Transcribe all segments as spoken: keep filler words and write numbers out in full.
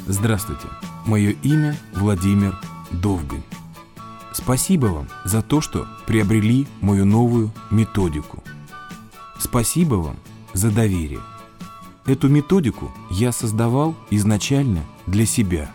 Здравствуйте, мое имя Владимир Довгань. Спасибо вам за то, что приобрели мою новую методику. Спасибо вам за доверие. Эту методику я создавал изначально для себя.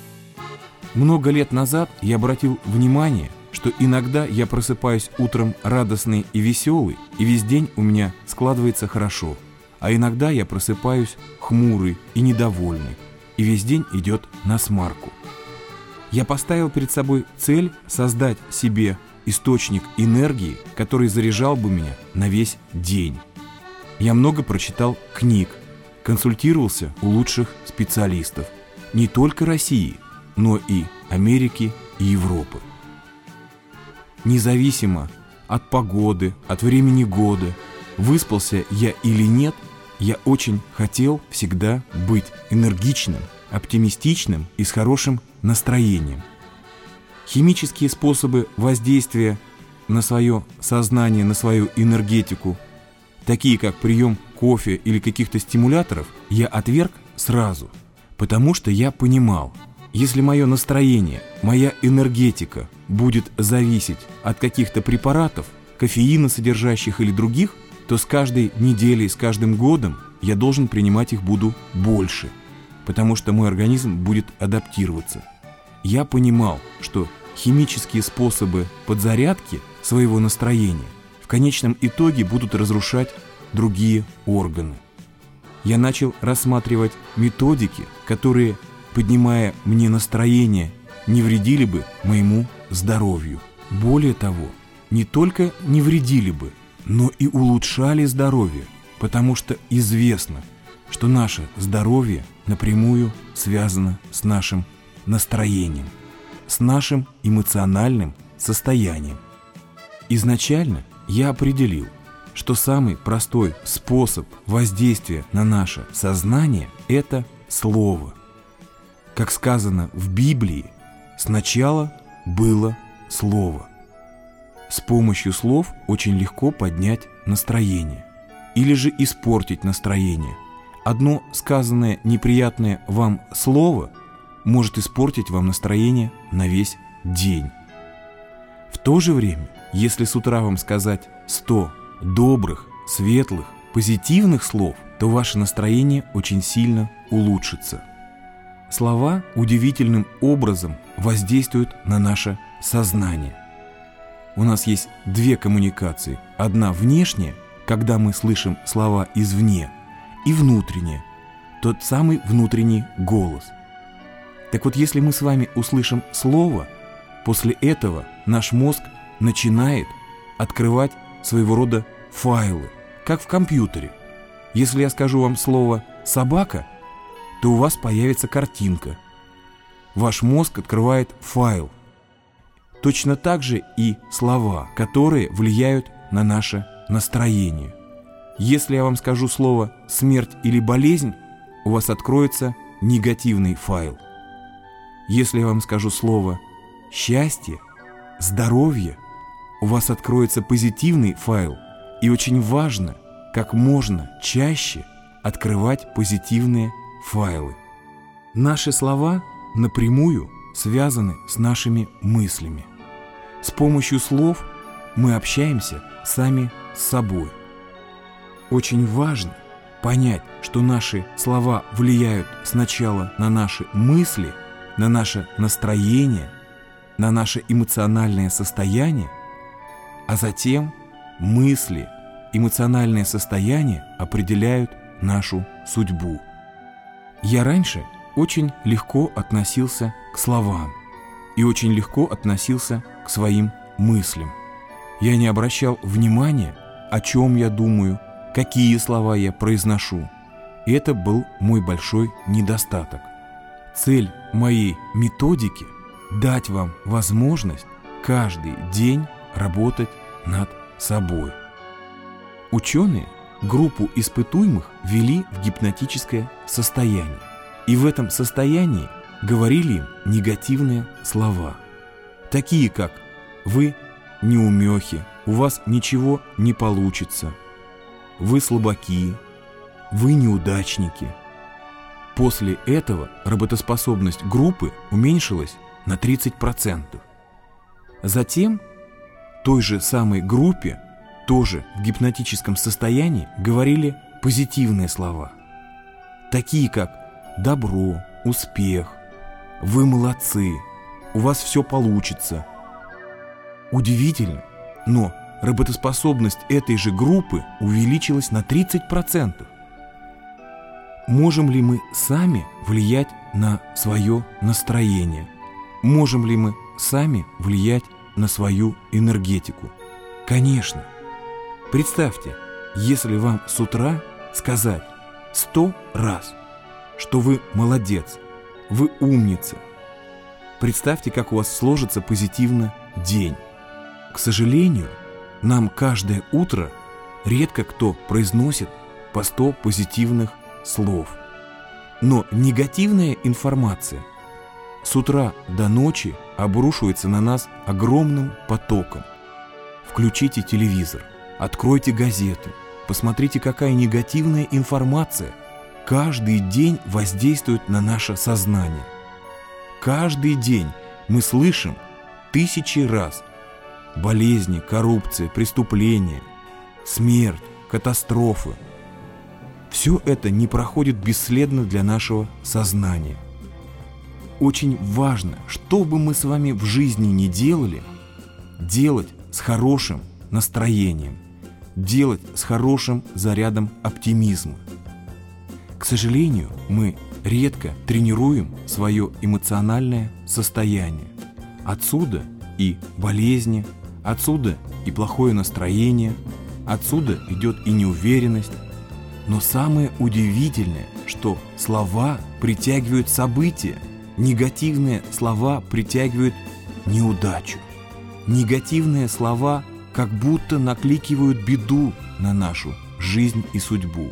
Много лет назад я обратил внимание, что иногда я просыпаюсь утром радостный и веселый, и весь день у меня складывается хорошо, а иногда я просыпаюсь хмурый и недовольный, и весь день идет насмарку. Я поставил перед собой цель создать себе источник энергии, который заряжал бы меня на весь день. Я много прочитал книг, консультировался у лучших специалистов не только России, но и Америки и Европы. Независимо от погоды, от времени года, выспался я или нет, я очень хотел всегда быть энергичным, оптимистичным и с хорошим настроением. Химические способы воздействия на свое сознание, на свою энергетику, такие как прием кофе или каких-то стимуляторов, я отверг сразу, потому что я понимал, если мое настроение, моя энергетика будет зависеть от каких-то препаратов, кофеина содержащих или других, то с каждой неделей, с каждым годом я должен принимать их буду больше, потому что мой организм будет адаптироваться. Я понимал, что химические способы подзарядки своего настроения в конечном итоге будут разрушать другие органы. Я начал рассматривать методики, которые, поднимая мне настроение, не вредили бы моему здоровью. Более того, не только не вредили бы, но и улучшали здоровье, потому что известно, что наше здоровье напрямую связано с нашим настроением, с нашим эмоциональным состоянием. Изначально я определил, что самый простой способ воздействия на наше сознание – это слово. Как сказано в Библии, сначала было слово. С помощью слов очень легко поднять настроение или же испортить настроение. Одно сказанное неприятное вам слово может испортить вам настроение на весь день. В то же время, если с утра вам сказать сто добрых, светлых, позитивных слов, то ваше настроение очень сильно улучшится. Слова удивительным образом воздействуют на наше сознание. У нас есть две коммуникации. Одна внешняя, когда мы слышим слова извне, и внутренняя, тот самый внутренний голос. Так вот, если мы с вами услышим слово, после этого наш мозг начинает открывать своего рода файлы, как в компьютере. Если я скажу вам слово «собака», то у вас появится картинка. Ваш мозг открывает файл. Точно так же и слова, которые влияют на наше настроение. Если я вам скажу слово «смерть» или «болезнь», у вас откроется негативный файл. Если я вам скажу слово «счастье», «здоровье», у вас откроется позитивный файл. И очень важно, как можно чаще открывать позитивные файлы. Наши слова напрямую связаны с нашими мыслями. С помощью слов мы общаемся сами с собой. Очень важно понять, что наши слова влияют сначала на наши мысли, на наше настроение, на наше эмоциональное состояние, а затем мысли, эмоциональное состояние определяют нашу судьбу. Я раньше очень легко относился к словам и очень легко относился к своим мыслям. Я не обращал внимания, о чем я думаю, какие слова я произношу. И это был мой большой недостаток. Цель моей методики – дать вам возможность каждый день работать над собой. Ученые группу испытуемых ввели в гипнотическое состояние. И в этом состоянии говорили им негативные слова, такие как «вы неумехи», «у вас ничего не получится», «вы слабаки», «вы неудачники». После этого работоспособность группы уменьшилась на тридцать процентов. Затем той же самой группе, тоже в гипнотическом состоянии, говорили позитивные слова, такие как «добро», «успех», «вы молодцы», «у вас все получится». Удивительно, но работоспособность этой же группы увеличилась на тридцать процентов. Можем ли мы сами влиять на свое настроение? Можем ли мы сами влиять на свою энергетику? Конечно. Представьте, если вам с утра сказать сто раз, что вы молодец, вы умница. Представьте, как у вас сложится позитивно день. К сожалению, нам каждое утро редко кто произносит по сто позитивных слов. Но негативная информация с утра до ночи обрушивается на нас огромным потоком. Включите телевизор, откройте газету, посмотрите, какая негативная информация каждый день воздействует на наше сознание. Каждый день мы слышим тысячи раз болезни, коррупция, преступления, смерть, катастрофы. Все это не проходит бесследно для нашего сознания. Очень важно, что бы мы с вами в жизни ни делали, делать с хорошим настроением, делать с хорошим зарядом оптимизма. К сожалению, мы редко тренируем свое эмоциональное состояние. Отсюда и болезни, отсюда и плохое настроение, отсюда идет и неуверенность. Но самое удивительное, что слова притягивают события, негативные слова притягивают неудачу. Негативные слова как будто накликивают беду на нашу жизнь и судьбу.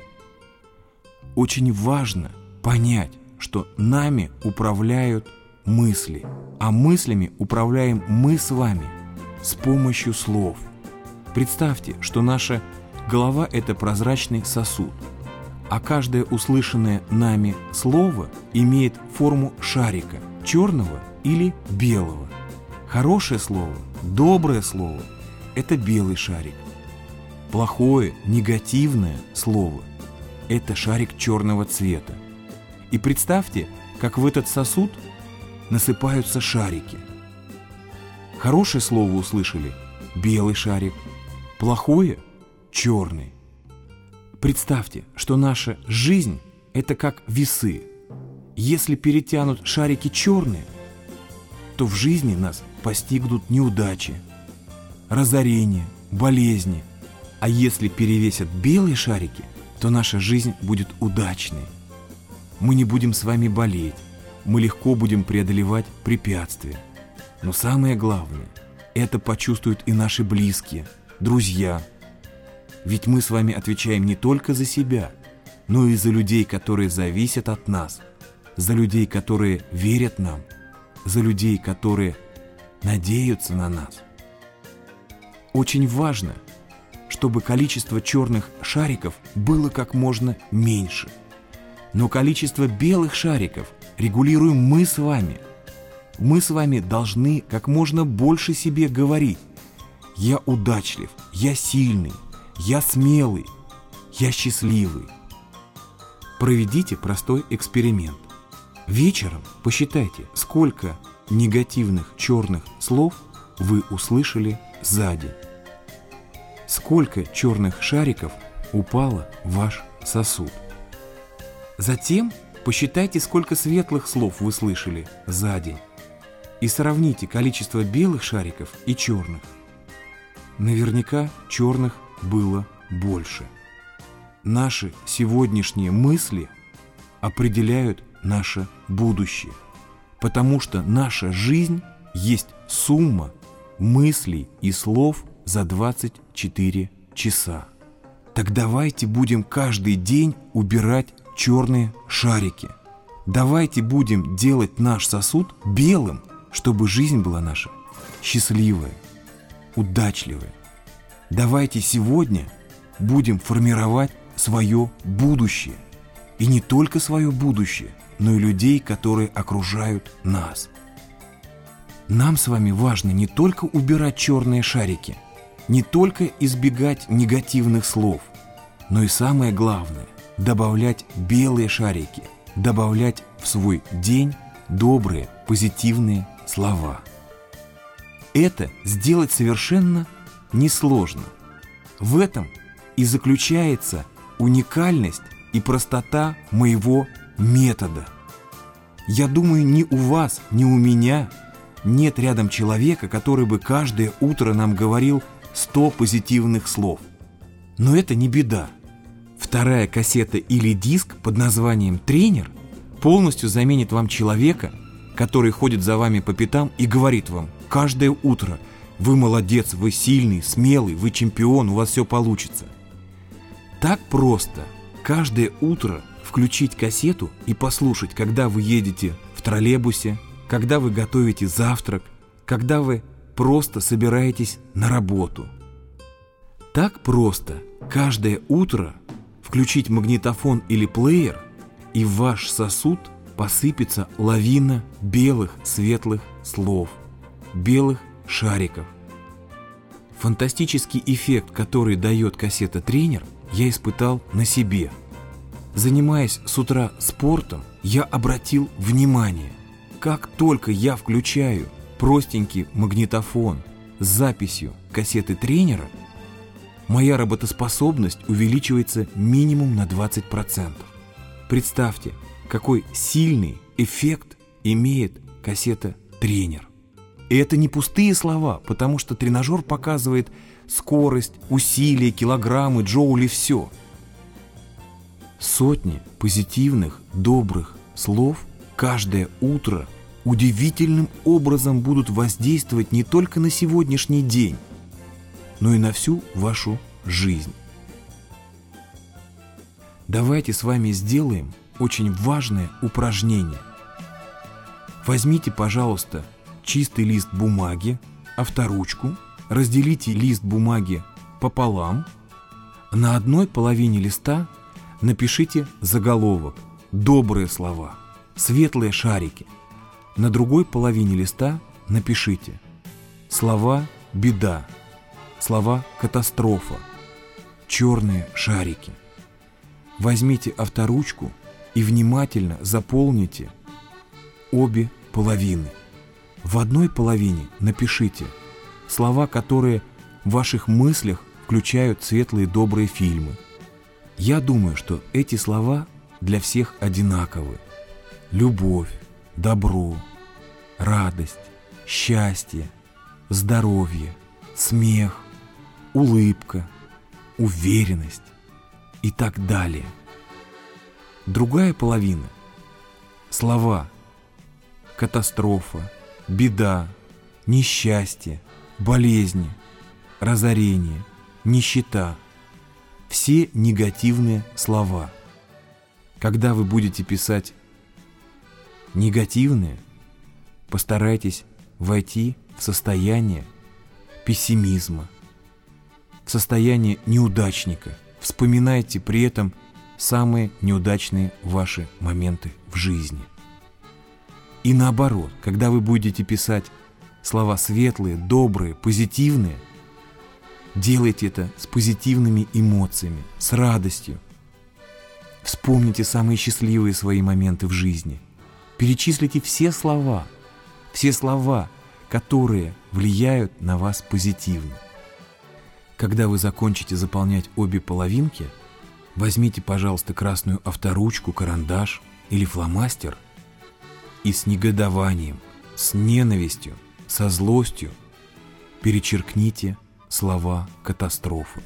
Очень важно понять, что нами управляют мысли, а мыслями управляем мы с вами с помощью слов. Представьте, что наша голова – это прозрачный сосуд, а каждое услышанное нами слово имеет форму шарика, черного или белого. Хорошее слово, доброе слово – это белый шарик. Плохое, негативное слово – это шарик черного цвета. И представьте, как в этот сосуд насыпаются шарики. Хорошее слово услышали – белый шарик, плохое – черный. Представьте, что наша жизнь – это как весы. Если перетянут шарики черные, то в жизни нас постигнут неудачи, разорения, болезни. А если перевесят белые шарики, то наша жизнь будет удачной. Мы не будем с вами болеть, мы легко будем преодолевать препятствия. Но самое главное – это почувствуют и наши близкие, друзья. Ведь мы с вами отвечаем не только за себя, но и за людей, которые зависят от нас, за людей, которые верят нам, за людей, которые надеются на нас. Очень важно, чтобы количество черных шариков было как можно меньше. Но количество белых шариков регулируем мы с вами. Мы с вами должны как можно больше себе говорить: «Я удачлив, я сильный, я смелый, я счастливый». Проведите простой эксперимент. Вечером посчитайте, сколько негативных черных слов вы услышали за день. Сколько черных шариков упало в ваш сосуд. Затем посчитайте, сколько светлых слов вы слышали за день. И сравните количество белых шариков и черных. Наверняка черных было больше. Наши сегодняшние мысли определяют наше будущее, потому что наша жизнь есть сумма мыслей и слов за двадцать четыре часа. Так давайте будем каждый день убирать черные шарики. Давайте будем делать наш сосуд белым, чтобы жизнь была наша счастливая, удачливая. Давайте сегодня будем формировать свое будущее. И не только свое будущее, но и людей, которые окружают нас. Нам с вами важно не только убирать черные шарики, не только избегать негативных слов, но и самое главное – добавлять белые шарики, добавлять в свой день добрые, позитивные слова. Это сделать совершенно несложно. В этом и заключается уникальность и простота моего метода. Я думаю, ни у вас, ни у меня нет рядом человека, который бы каждое утро нам говорил сто позитивных слов. Но это не беда. Вторая кассета или диск под названием «Тренер» полностью заменит вам человека, который ходит за вами по пятам и говорит вам каждое утро: «Вы молодец, вы сильный, смелый, вы чемпион, у вас все получится». Так просто каждое утро включить кассету и послушать, когда вы едете в троллейбусе, когда вы готовите завтрак, когда вы просто собираетесь на работу. Так просто каждое утро включить магнитофон или плеер, и в ваш сосуд посыпется лавина белых светлых слов, белых шариков. Фантастический эффект, который дает кассета «Тренер», я испытал на себе. Занимаясь с утра спортом, я обратил внимание, как только я включаю простенький магнитофон с записью кассеты «Тренера», моя работоспособность увеличивается минимум на двадцать процентов. Представьте, какой сильный эффект имеет кассета «Тренер». И это не пустые слова, потому что тренажер показывает скорость, усилия, килограммы, джоули, все. Сотни позитивных, добрых слов каждое утро удивительным образом будут воздействовать не только на сегодняшний день, но и на всю вашу жизнь. Давайте с вами сделаем очень важное упражнение. Возьмите, пожалуйста, чистый лист бумаги, авторучку, разделите лист бумаги пополам. На одной половине листа напишите заголовок «Добрые слова», светлые шарики. На другой половине листа напишите слова «беда», слова «катастрофа», черные шарики. Возьмите авторучку и внимательно заполните обе половины. В одной половине напишите слова, которые в ваших мыслях включают светлые добрые фильмы. Я думаю, что эти слова для всех одинаковы. Любовь, добро, радость, счастье, здоровье, смех, улыбка, уверенность и так далее. Другая половина – слова катастрофа, беда, несчастье, болезни, разорение, нищета. Все негативные слова. Когда вы будете писать негативные, постарайтесь войти в состояние пессимизма, в состояние неудачника. Вспоминайте при этом самые неудачные ваши моменты в жизни. И наоборот, когда вы будете писать слова светлые, добрые, позитивные, делайте это с позитивными эмоциями, с радостью. Вспомните самые счастливые свои моменты в жизни. Перечислите все слова, все слова, которые влияют на вас позитивно. Когда вы закончите заполнять обе половинки, возьмите, пожалуйста, красную авторучку, карандаш или фломастер и с негодованием, с ненавистью, со злостью перечеркните слова катастрофы.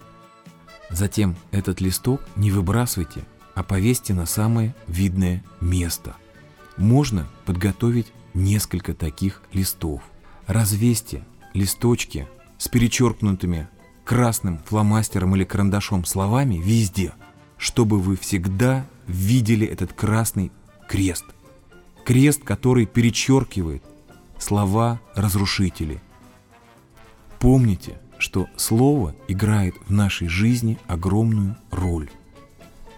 Затем этот листок не выбрасывайте, а повесьте на самое видное место. Можно подготовить несколько таких листов. Развесьте листочки с перечеркнутыми красным фломастером или карандашом словами везде, чтобы вы всегда видели этот красный крест. Крест, который перечеркивает слова-разрушители. Помните, что слово играет в нашей жизни огромную роль.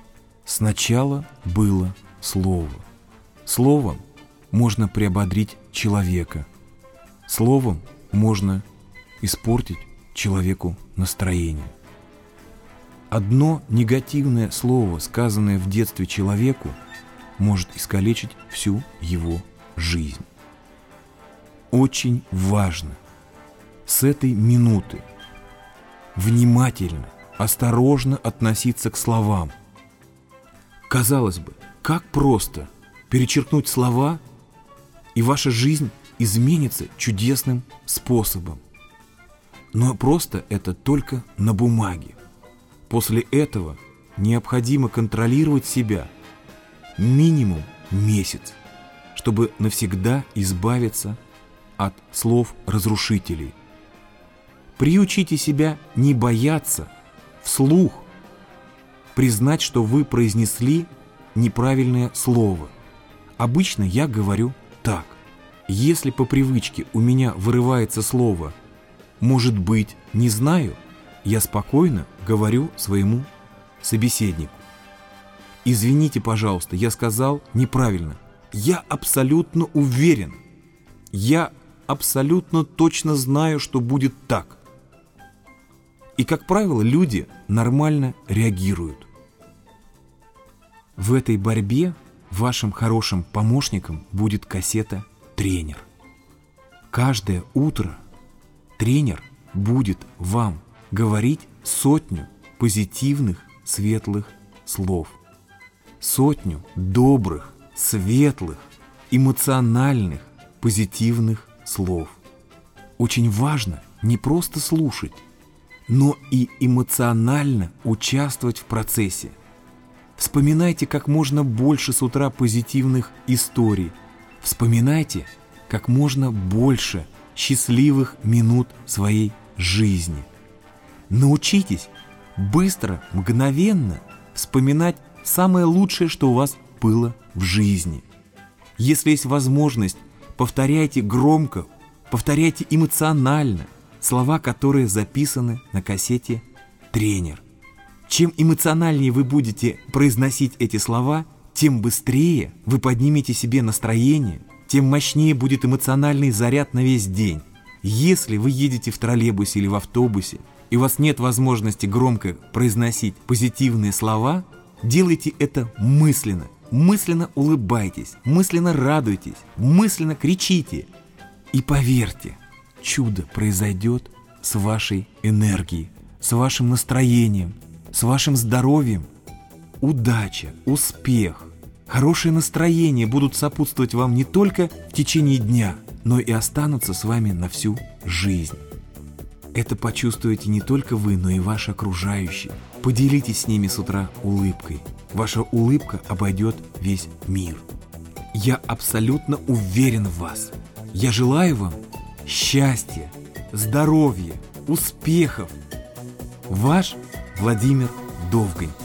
Сначала было слово. Словом можно приободрить человека. Словом можно испортить человеку настроение. Одно негативное слово, сказанное в детстве человеку, может искалечить всю его жизнь. Очень важно с этой минуты внимательно, осторожно относиться к словам. Казалось бы, как просто перечеркнуть слова, и ваша жизнь изменится чудесным способом. Но просто это только на бумаге. После этого необходимо контролировать себя минимум месяц, чтобы навсегда избавиться от слов-разрушителей. Приучите себя не бояться вслух признать, что вы произнесли неправильное слово. Обычно я говорю так. Если по привычке у меня вырывается слово «может быть, не знаю», я спокойно говорю своему собеседнику: «Извините, пожалуйста, я сказал неправильно. Я абсолютно уверен. Я абсолютно точно знаю, что будет так». И, как правило, люди нормально реагируют. В этой борьбе вашим хорошим помощником будет кассета «Тренер». Каждое утро тренер будет вам говорить сотню позитивных, светлых слов. Сотню добрых, светлых, эмоциональных, позитивных слов. Очень важно не просто слушать, но и эмоционально участвовать в процессе. Вспоминайте как можно больше с утра позитивных историй. Вспоминайте как можно больше счастливых минут своей жизни. Научитесь быстро, мгновенно вспоминать самое лучшее, что у вас было в жизни. Если есть возможность, повторяйте громко, повторяйте эмоционально слова, которые записаны на кассете «Тренер». Чем эмоциональнее вы будете произносить эти слова, тем быстрее вы поднимете себе настроение, тем мощнее будет эмоциональный заряд на весь день. Если вы едете в троллейбусе или в автобусе, и у вас нет возможности громко произносить позитивные слова, делайте это мысленно. Мысленно улыбайтесь, мысленно радуйтесь, мысленно кричите. И поверьте, чудо произойдет с вашей энергией, с вашим настроением, с вашим здоровьем. Удача, успех, хорошее настроение будут сопутствовать вам не только в течение дня, но и останутся с вами на всю жизнь. Это почувствуете не только вы, но и ваши окружающие. Поделитесь с ними с утра улыбкой. Ваша улыбка обойдет весь мир. Я абсолютно уверен в вас. Я желаю вам счастья, здоровья, успехов. Ваш Владимир Довгань.